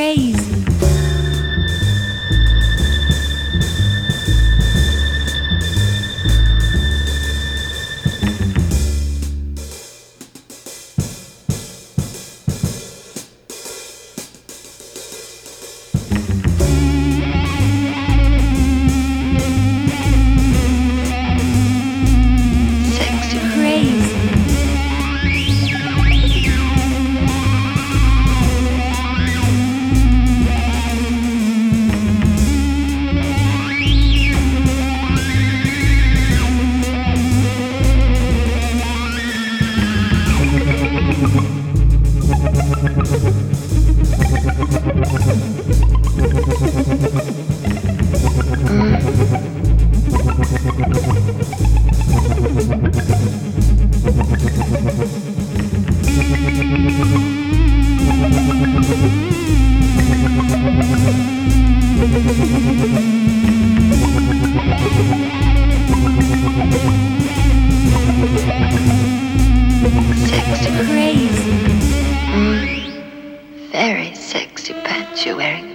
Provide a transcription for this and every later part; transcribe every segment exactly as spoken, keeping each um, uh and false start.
crazy. Sexy Crazy. Mm, very sexy pants you're wearing.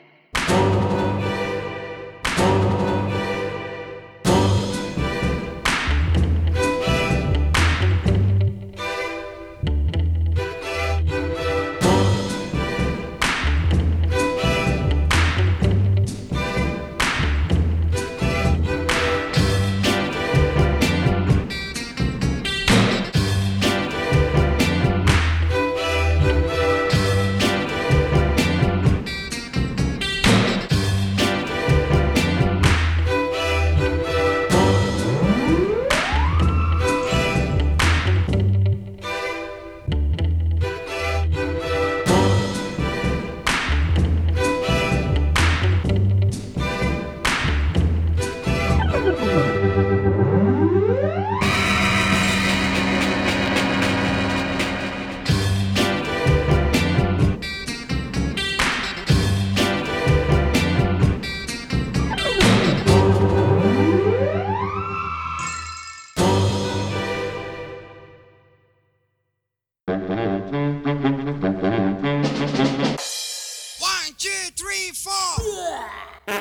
One, two, three, four.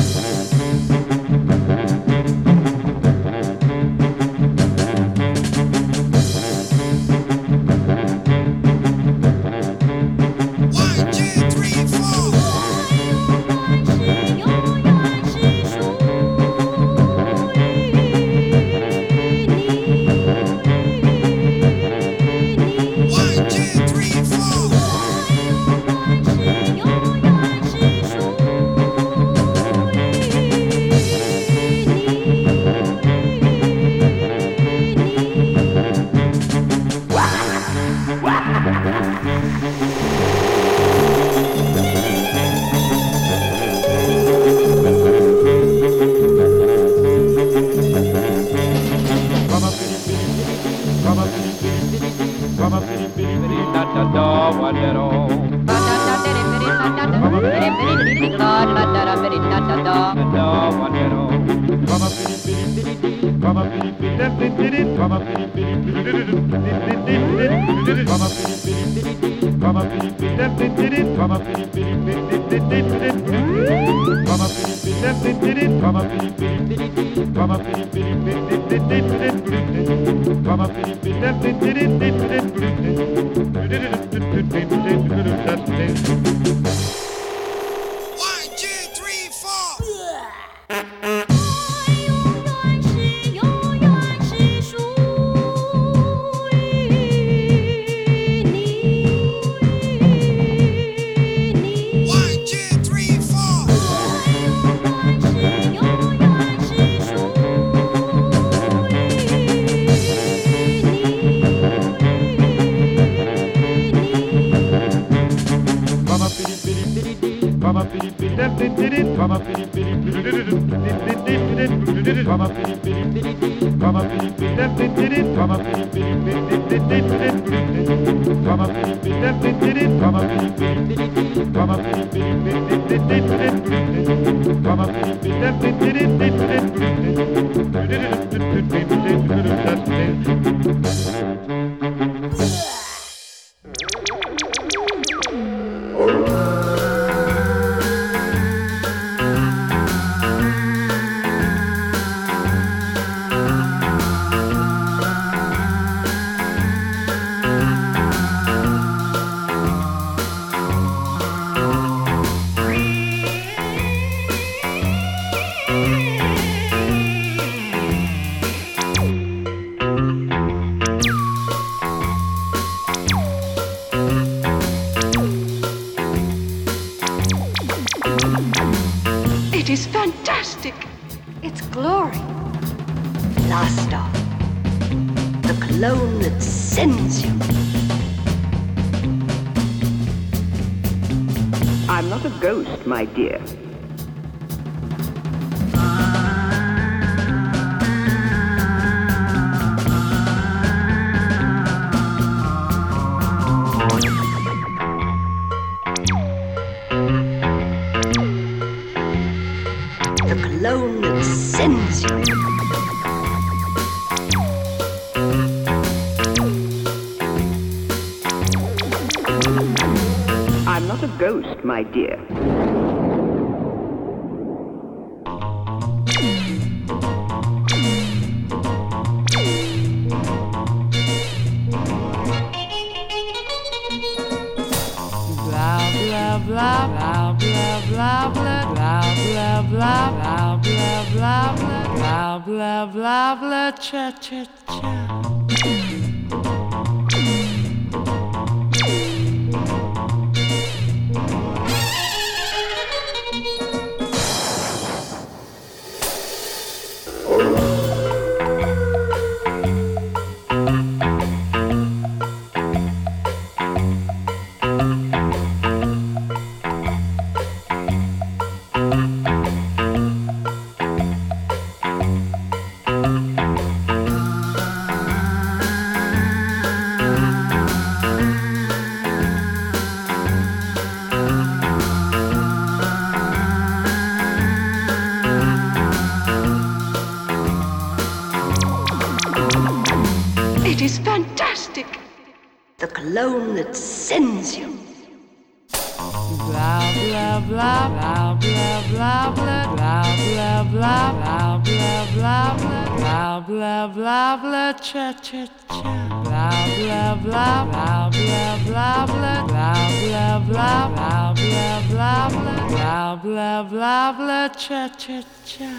One, two, three, four. One, two, three, four. One, two, three, four. One, two, three, four. One, It is fantastic. It's glory. Last off, the cologne that sends you. I'm not a ghost, my dear. The cologne that sends you. I'm not a ghost, my dear. Blah blah blah blah blah blah blah blah blah blah blah blah blah blah blah blah cha cha cha. It is fantastic. The cologne that sends you. Blah blah blah blah blah blah blah blah blah blah blah blah blah blah blah blah blah cha cha cha. Blah blah blah blah blah blah blah blah blah blah blah blah blah blah blah blah blah cha cha cha.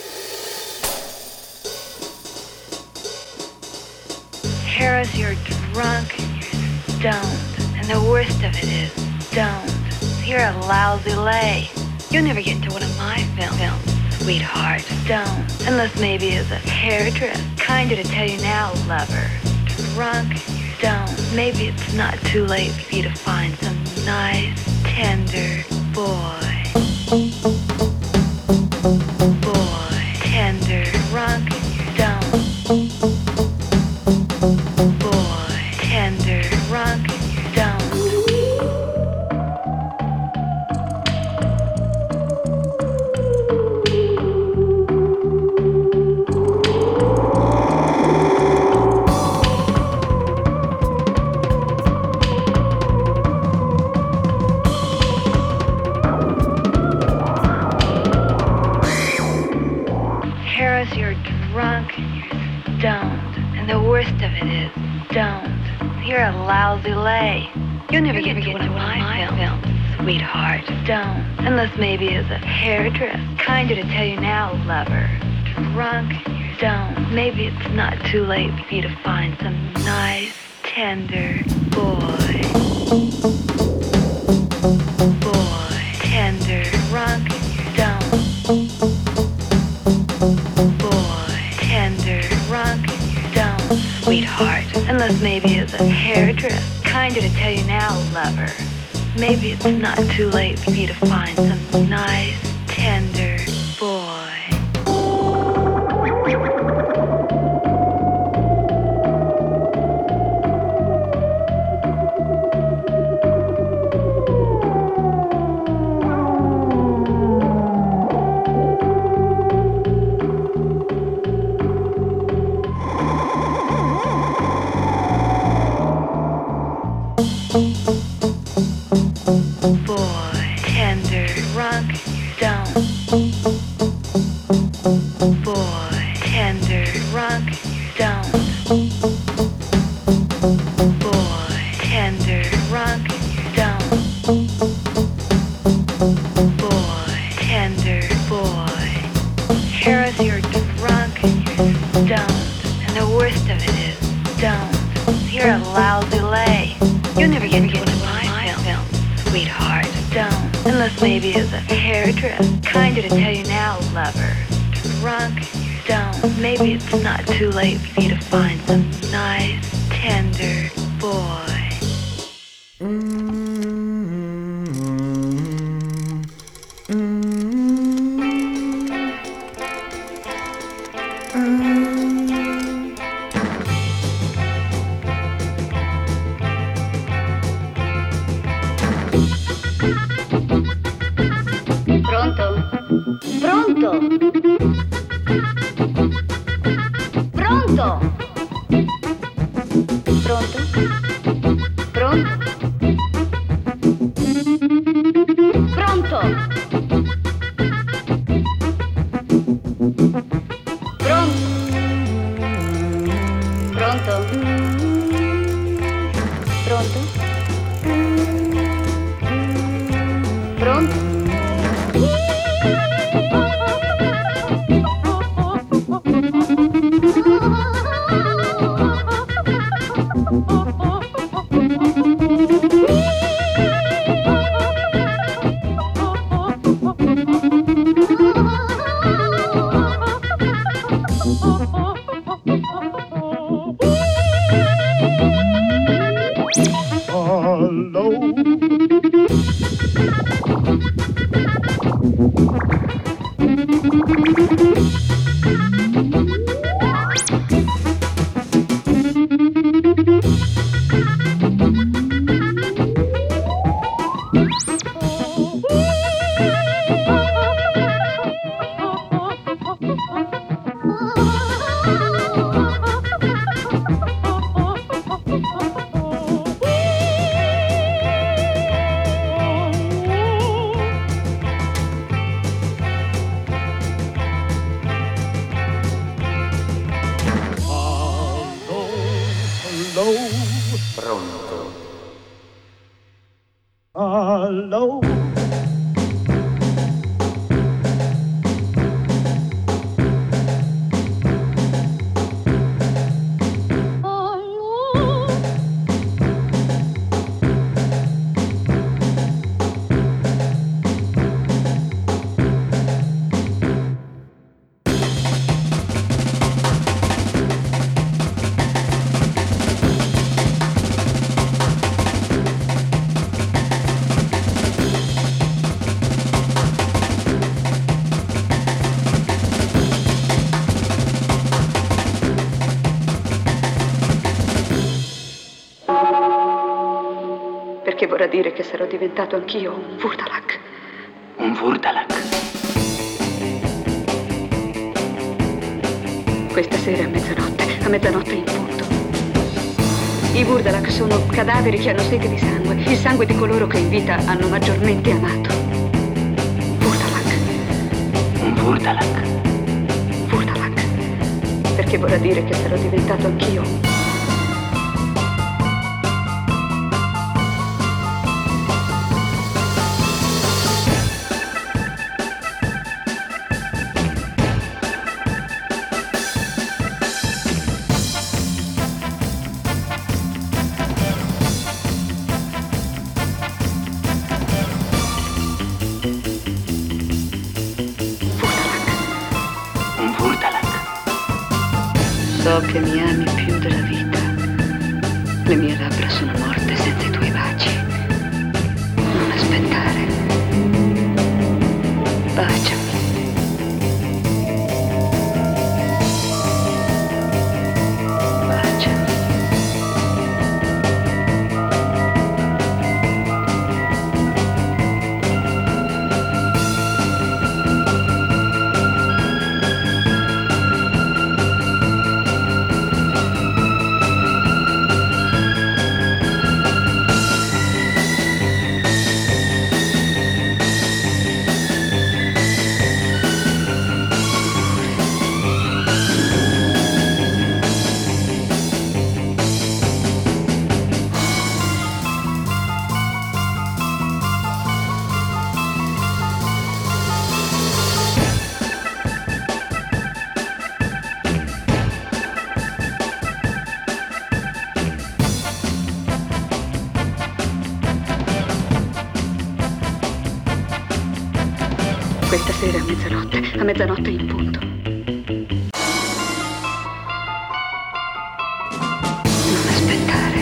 Harris, you're drunk and you're stoned. And the worst of it is, stoned. You're a lousy lay. You'll never get into one of my film films, sweetheart. Stoned. Unless maybe as a hairdresser. Kinder to tell you now, lover. Drunk and you're stoned. Maybe it's not too late for you to find some nice, tender boy. Boy. Tender. Drunk and you're stoned. Boy, tender, drunk, and you're stoned. Harris, you're drunk and you're stoned. And the worst of it is, stoned. You're a lousy lay. You'll never get into one of my films, sweetheart. Stoned. Unless maybe as a hairdresser. Kinder to tell you now, lover. Drunk and you're stoned. Maybe it's not too late for you to find some nice, tender boy. Boy, tender, drunk and you're stoned. Boy, tender, drunk and you're stoned, sweetheart. Unless maybe as a hairdresser. Kinder to tell you now, lover. Maybe it's not too late for you to find some nice, tender boy. Boy, tender, drunk, and you're stoned. Boy, tender, drunk, and you're stoned. Boy, tender, drunk, and you're stoned. Boy, tender, boy. Harris, you're drunk and you're stoned. And the worst of it is, stoned. You're a lousy lay. You'll never get into one of my films, sweetheart. Stoned. Unless maybe as a hairdresser. Kinder to tell you now, lover. Drunk, stoned. Maybe it's not too late for you to find some nice, tender boy. Pronto? Pronto? Pronto? Pronto? Pronto? Pronto? Pronto? Pronto? Pronto? Pronto? Pronto? Allo? Perché vorrà dire che sarò diventato anch'io un Vurdalak. Un Vurdalak? Questa sera a mezzanotte, a mezzanotte in punto. I Vurdalak sono cadaveri che hanno sete di sangue, il sangue di coloro che in vita hanno maggiormente amato. Vurdalak. Un Vurdalak? Vurdalak. Perché vorrà dire che sarò diventato anch'io So che mi ami più della vita. Le mie labbra sono morte senza i tuoi baci. Non aspettare. Baciami. Baciami. Questa sera a mezzanotte, a mezzanotte in punto. Non aspettare.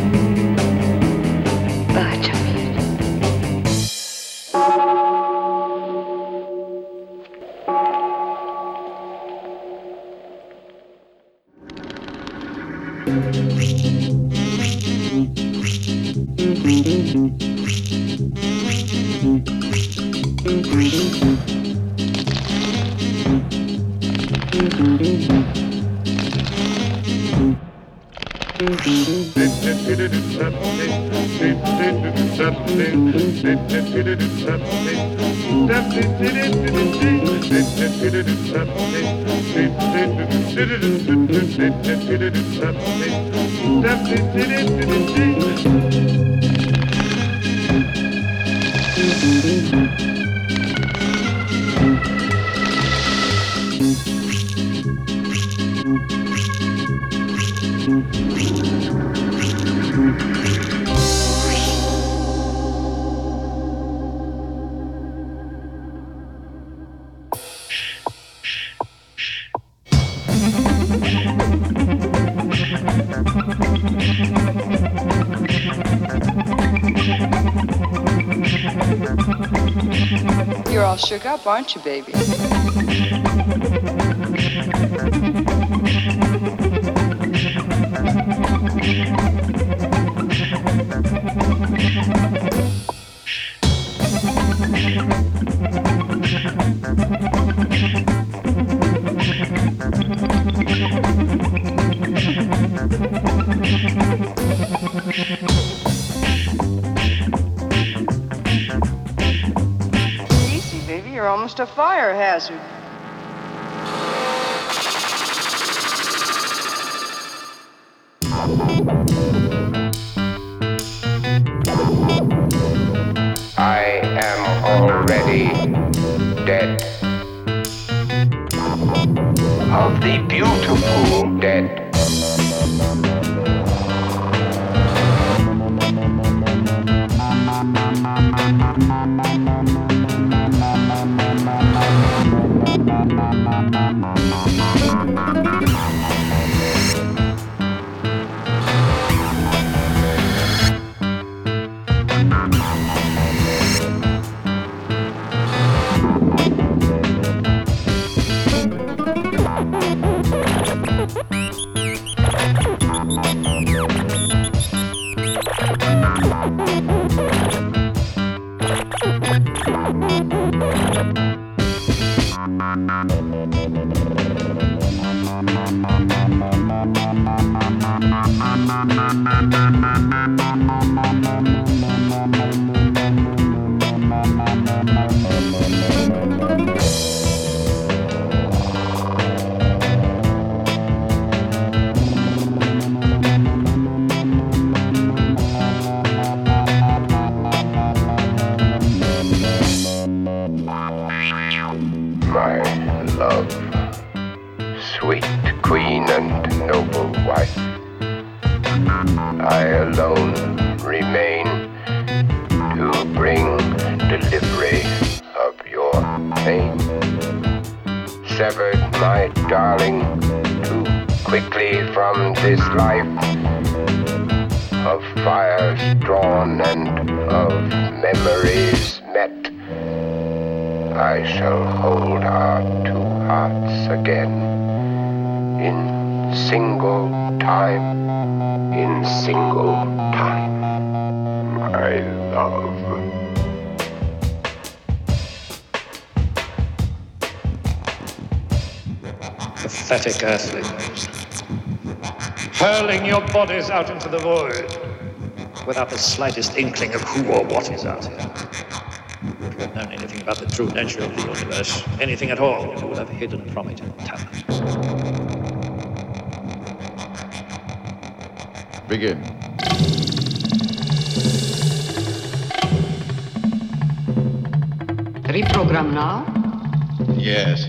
Baciami. You're all shook up, aren't you, baby? Easy, baby. You're almost a fire hazard. I am already dead. Of the beautiful dead. My love, sweet queen and noble wife, I alone remain to bring delivery of your pain. Severed my darling too quickly from this life of fires drawn and of memories met. I shall hold our two hearts again in single time, in single time, my love. Pathetic earthlings, hurling your bodies out into the void without the slightest inkling of who or what is out here. If you had known anything about the true nature of the universe, anything at all, you would have hidden from it in talent. Begin. Reprogram now? Yes.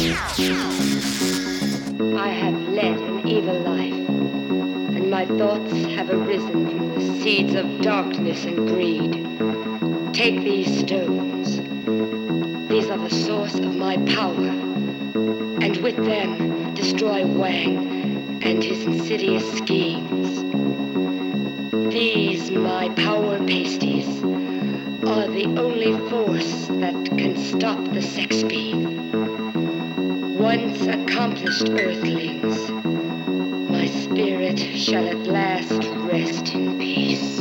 I have led an evil life, and my thoughts have arisen from the seeds of darkness and greed. Take these stones. These are the source of my power, and with them destroy Wang and his insidious schemes. These, my power pasties, are the only force that can stop the sex beam. Once accomplished, Earthlings, my spirit shall at last rest in peace.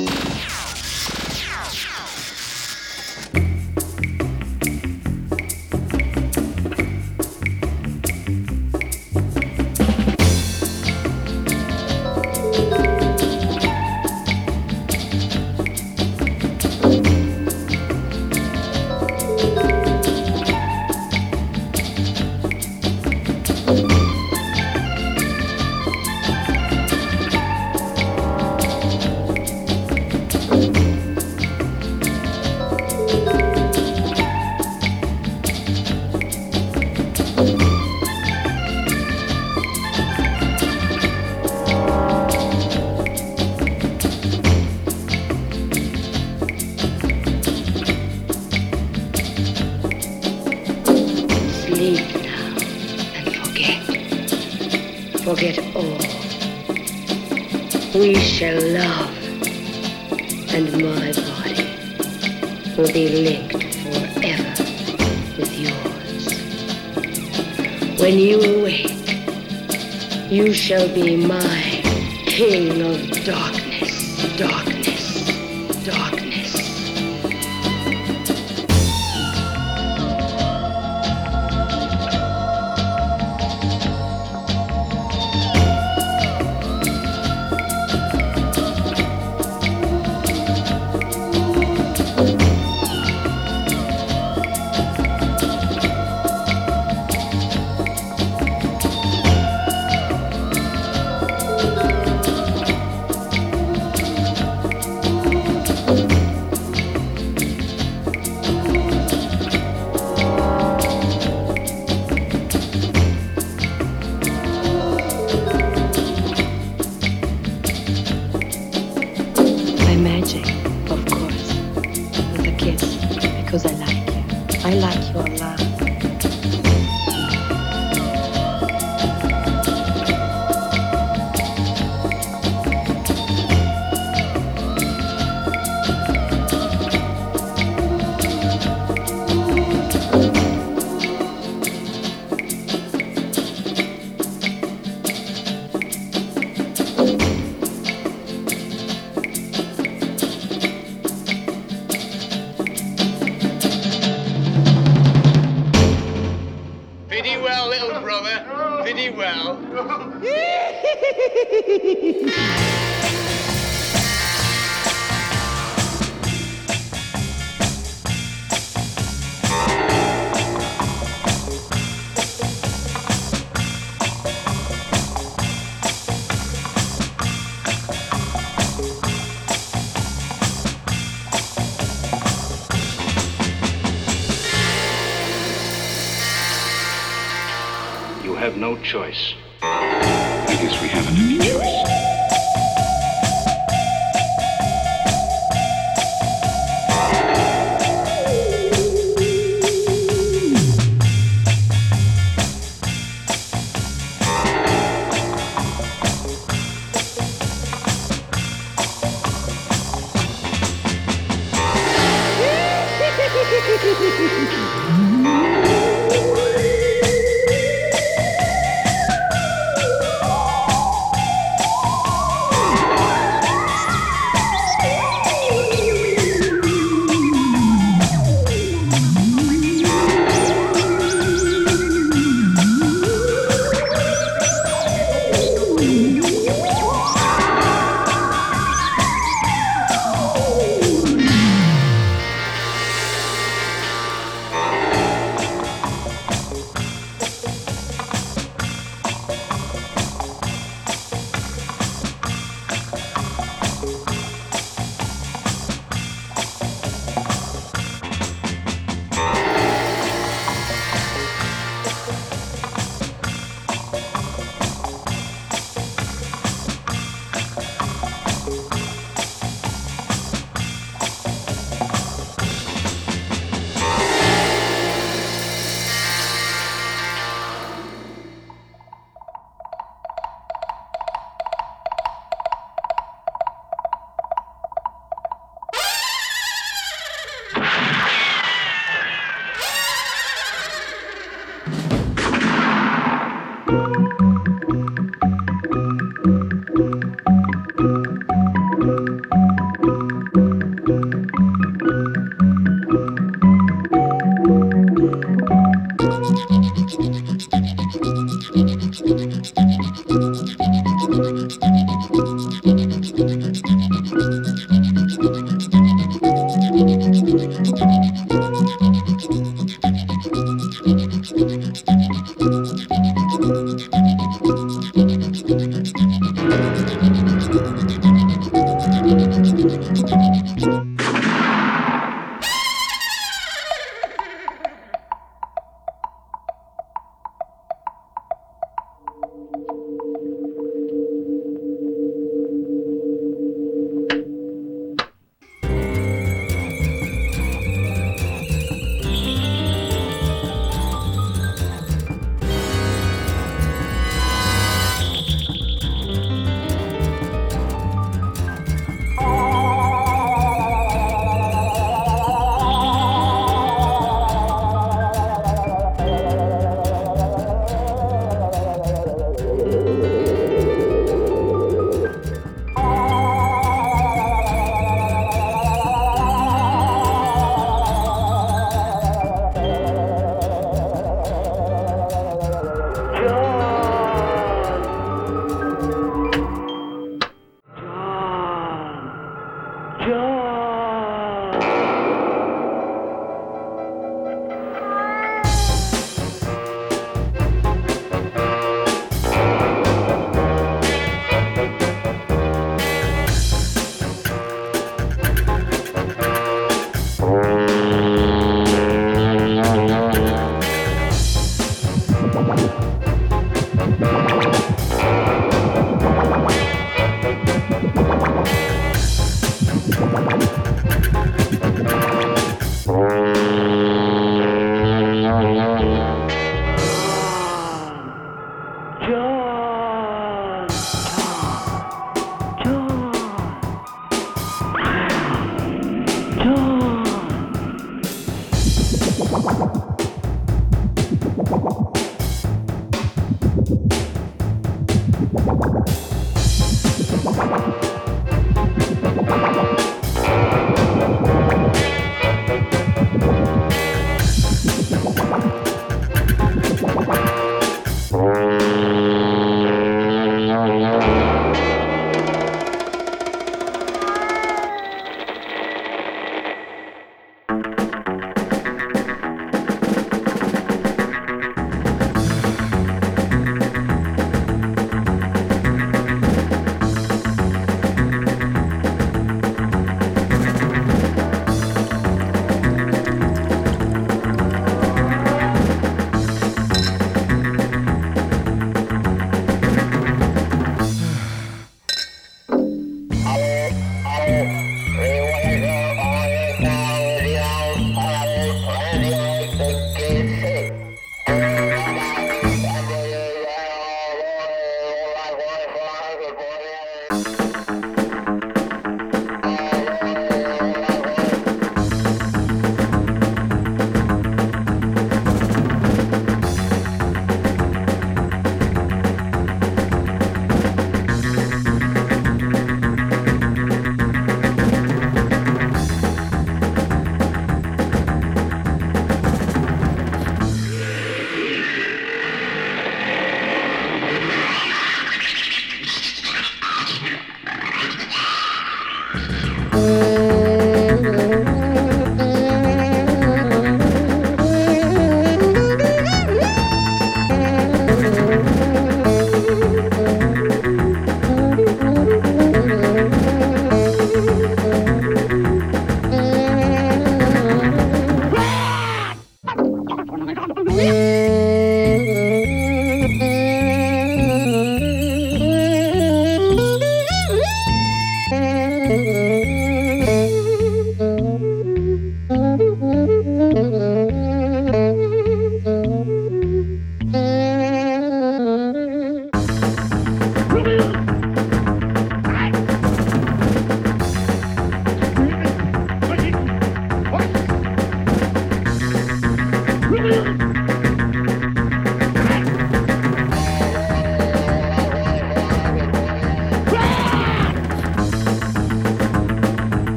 Forget all. We shall love, and my body will be linked forever with yours. When you awake, you shall be my king of darkness, darkness, darkness. No choice. I guess we haven't any choice.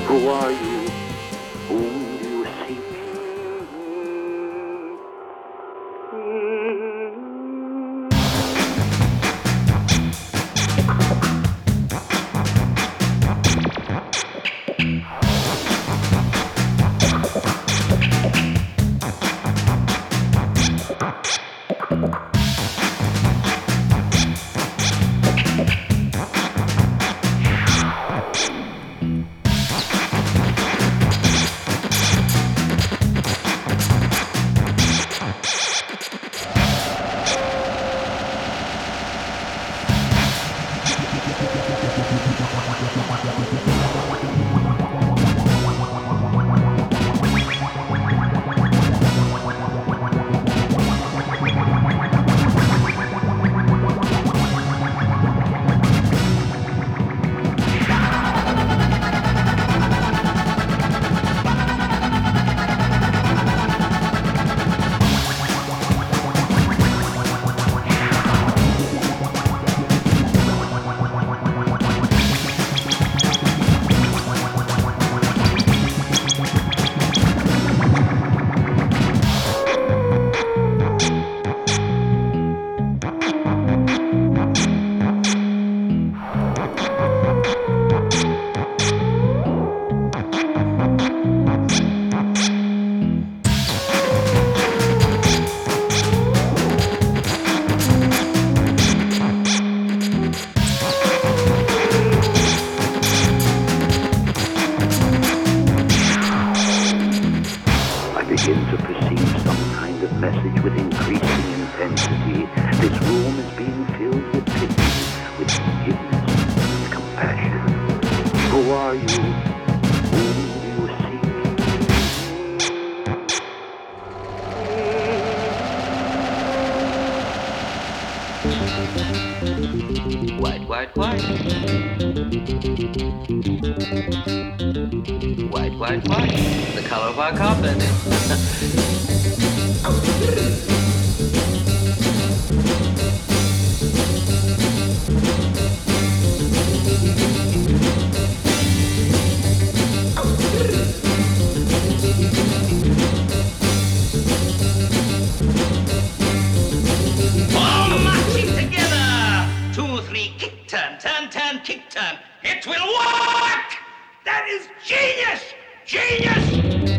Who are you? Whom do you seek? White, white, white. White, white, white. The color of our carpet. All marching together. Two, three, kick turn, turn, turn, kick turn. It will work! That is genius! Genius!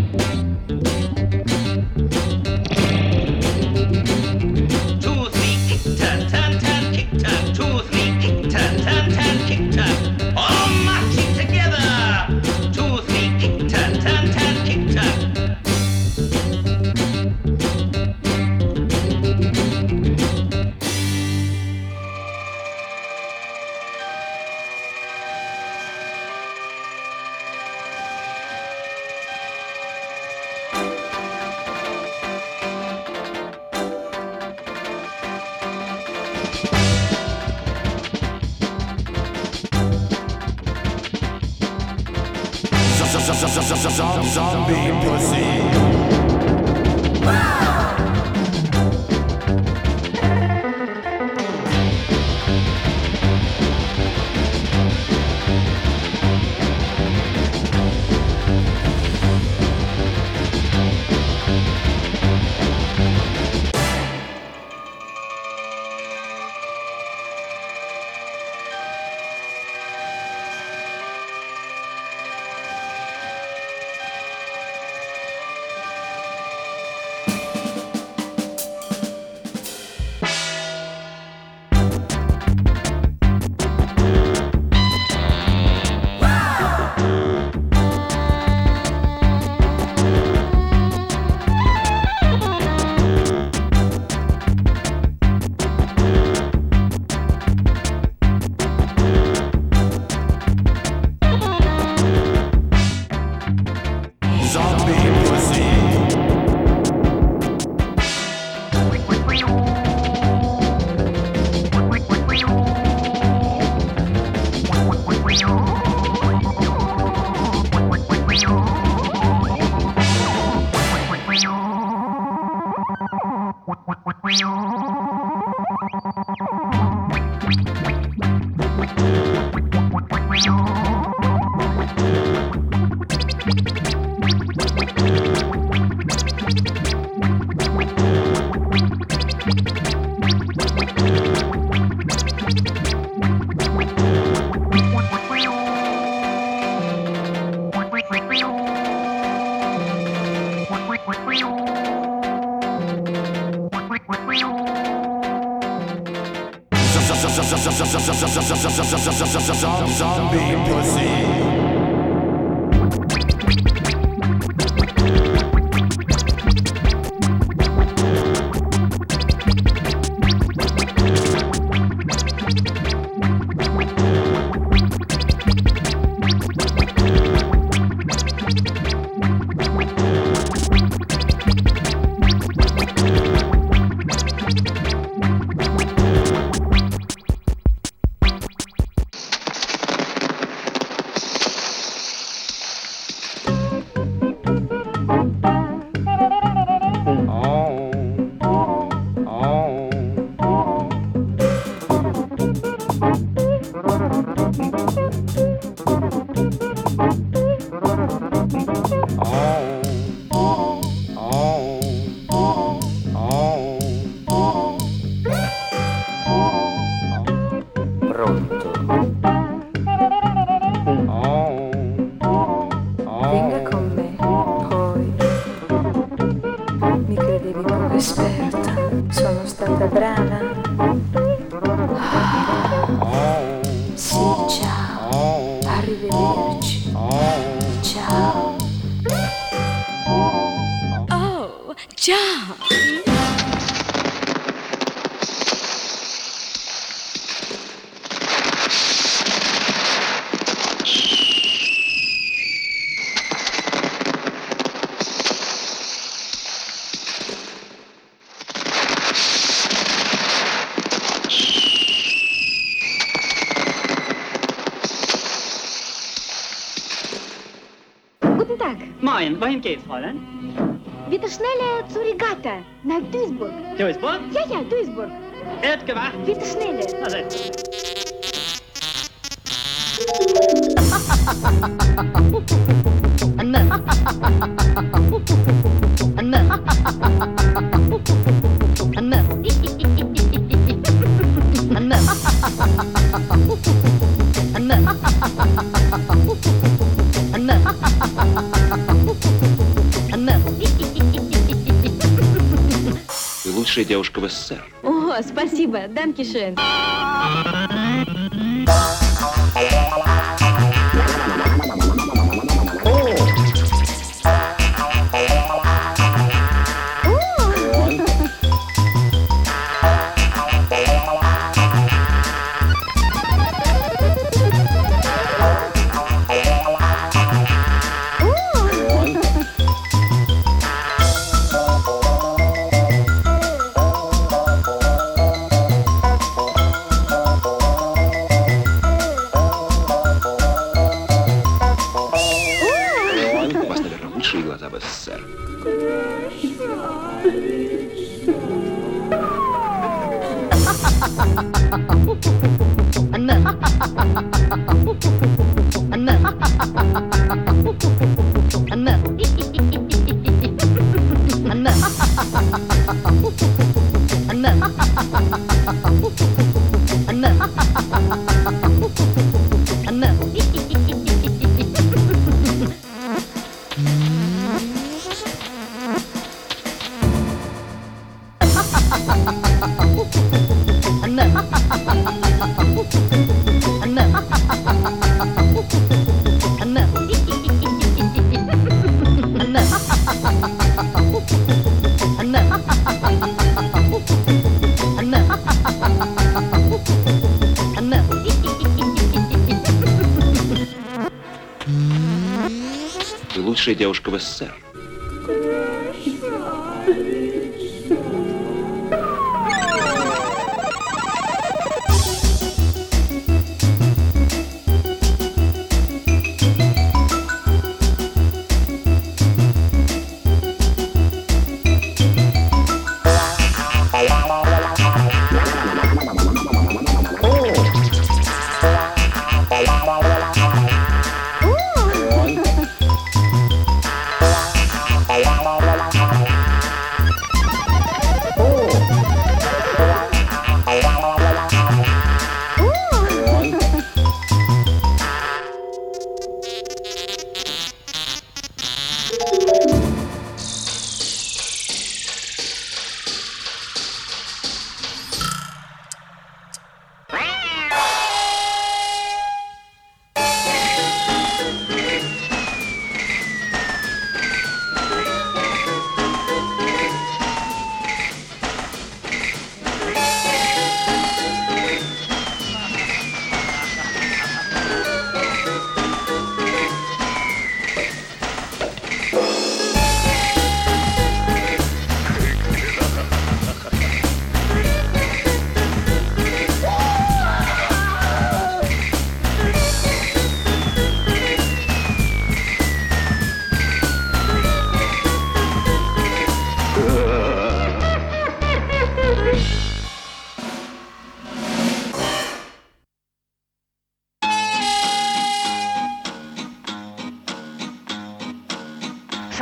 Two, three, kick turn, turn, turn, kick turn. Two, three, kick turn, turn, turn, kick turn. All marching together. Two, three, kick turn, turn, turn, kick turn. Zombie pussy. Zombie pussy. Venga con me, poi. Mi credevi poco esperta, sono stata brava. Sì, ciao, arrivederci. Ciao. Oh, ciao. Guten Tag. Moin, wohin geht's, Fräulein? Wieder schneller zu Regatta, nach Duisburg. Duisburg? Ja, ja, Duisburg. Wird gemacht. Wieder schneller. Na setz. Ты лучшая девушка в СССР. О, спасибо, данкишен. Лучшие глаза в СССР. Ты лучшая девушка в СССР.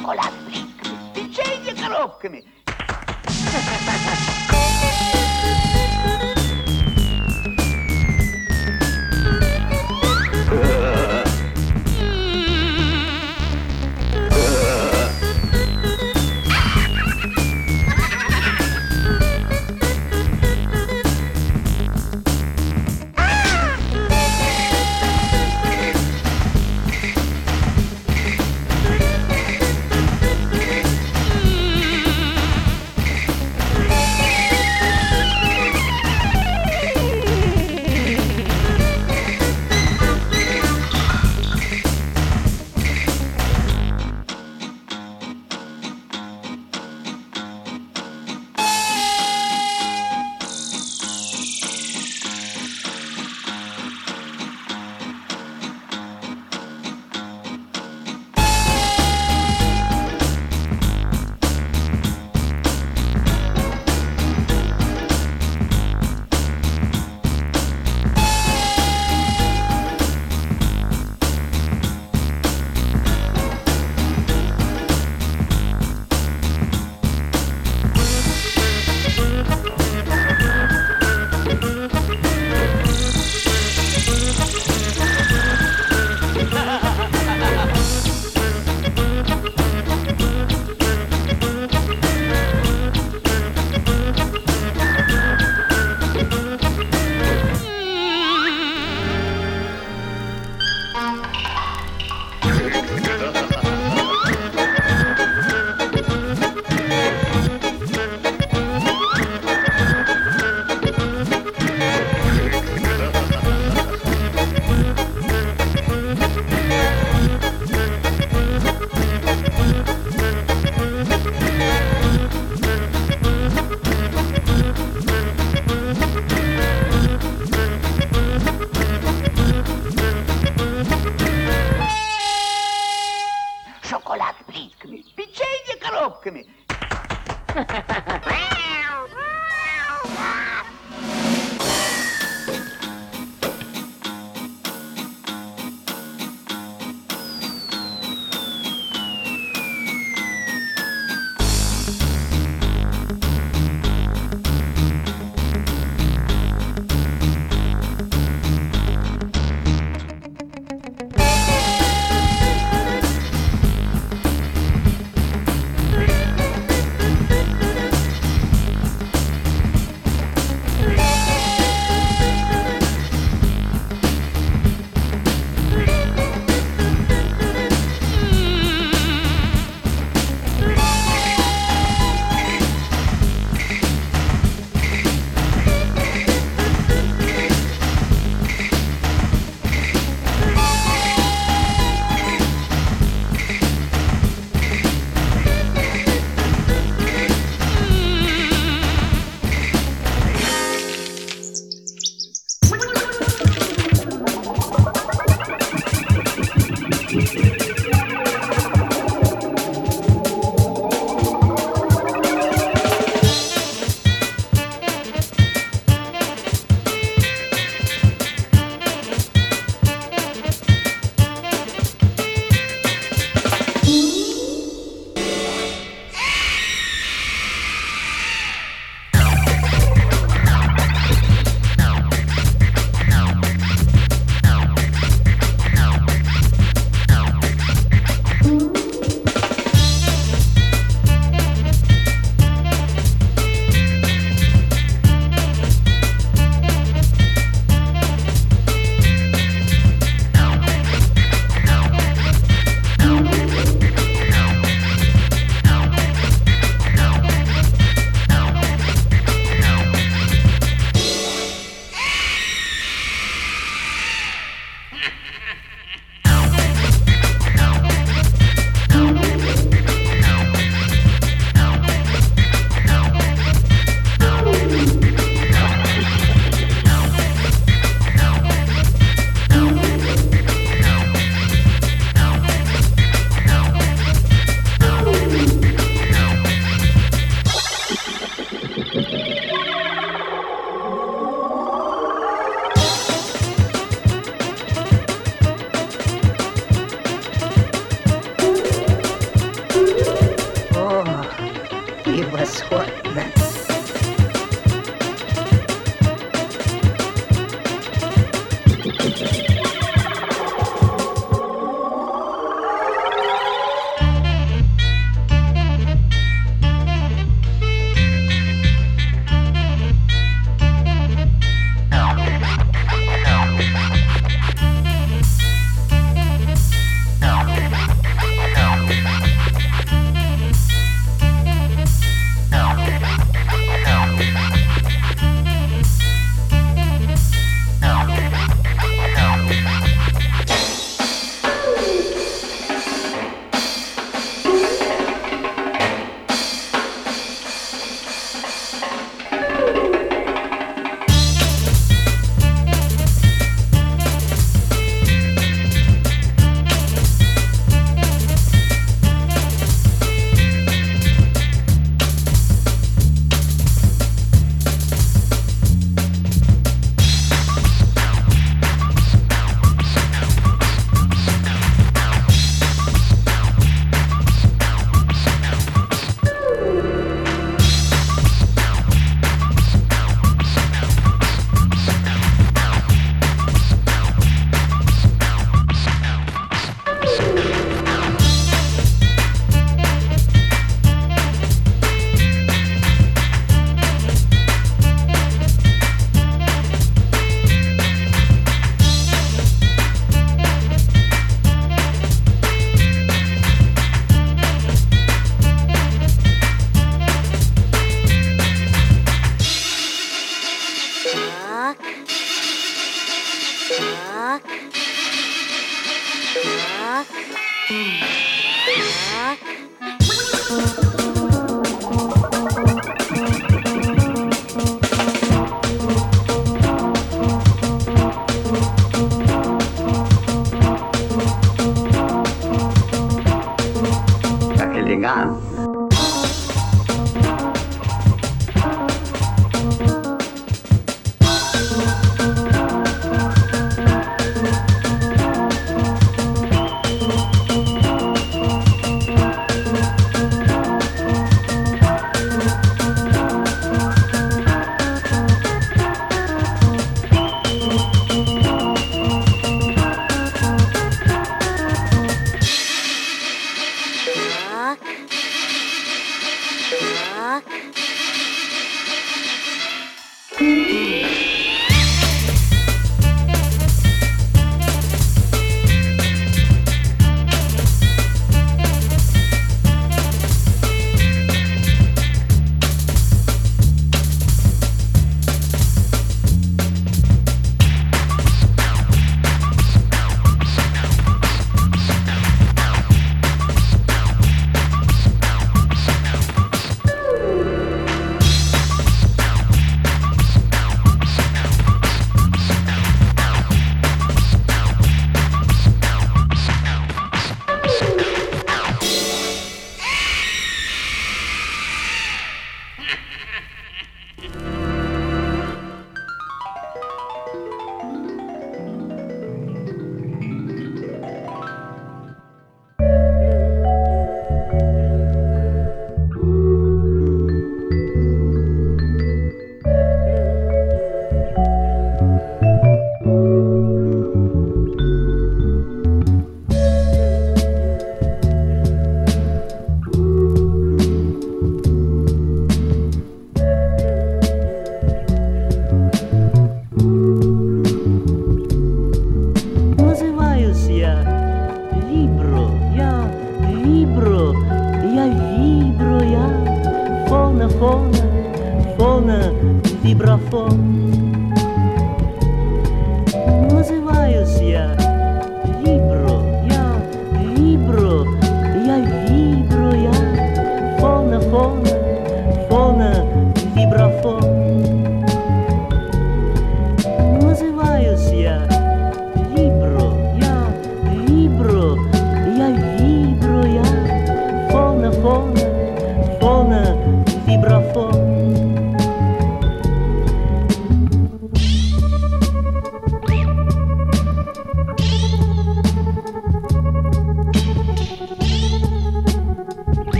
шоколадный. Печенье коробками. What then?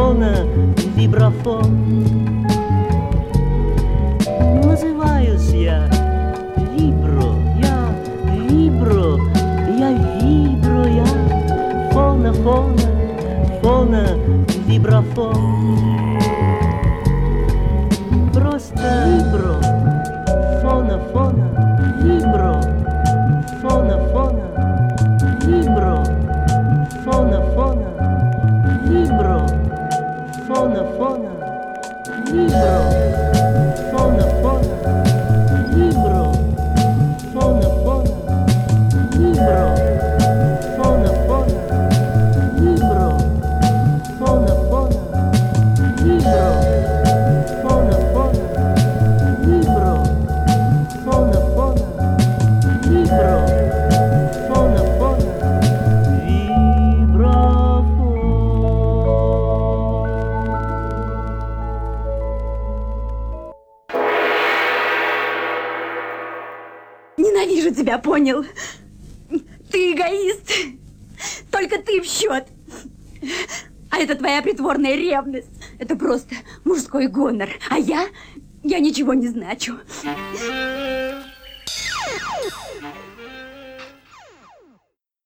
фона, вибрафон. Называюсь я Вибро, я Вибро, я Вибро, я фона, фона, фона, вибрафон. Просто Вибро, фона, фона, Вибро, фона, фона, Вибро, фона, фона, Вибро, фона, фона, Вибро, фона, фона, Вибро, фона, фона, Вибро, фона, фона, Вибро, фона, фона, Вибро, фона, фона, Вибро, фона, фона, Вибро, фона, фона, вибрафон. Ненавижу тебя, понял? Ты эгоист. Только ты в счет. А это твоя притворная ревность. Это просто мужской гонор. А я, я ничего не значу.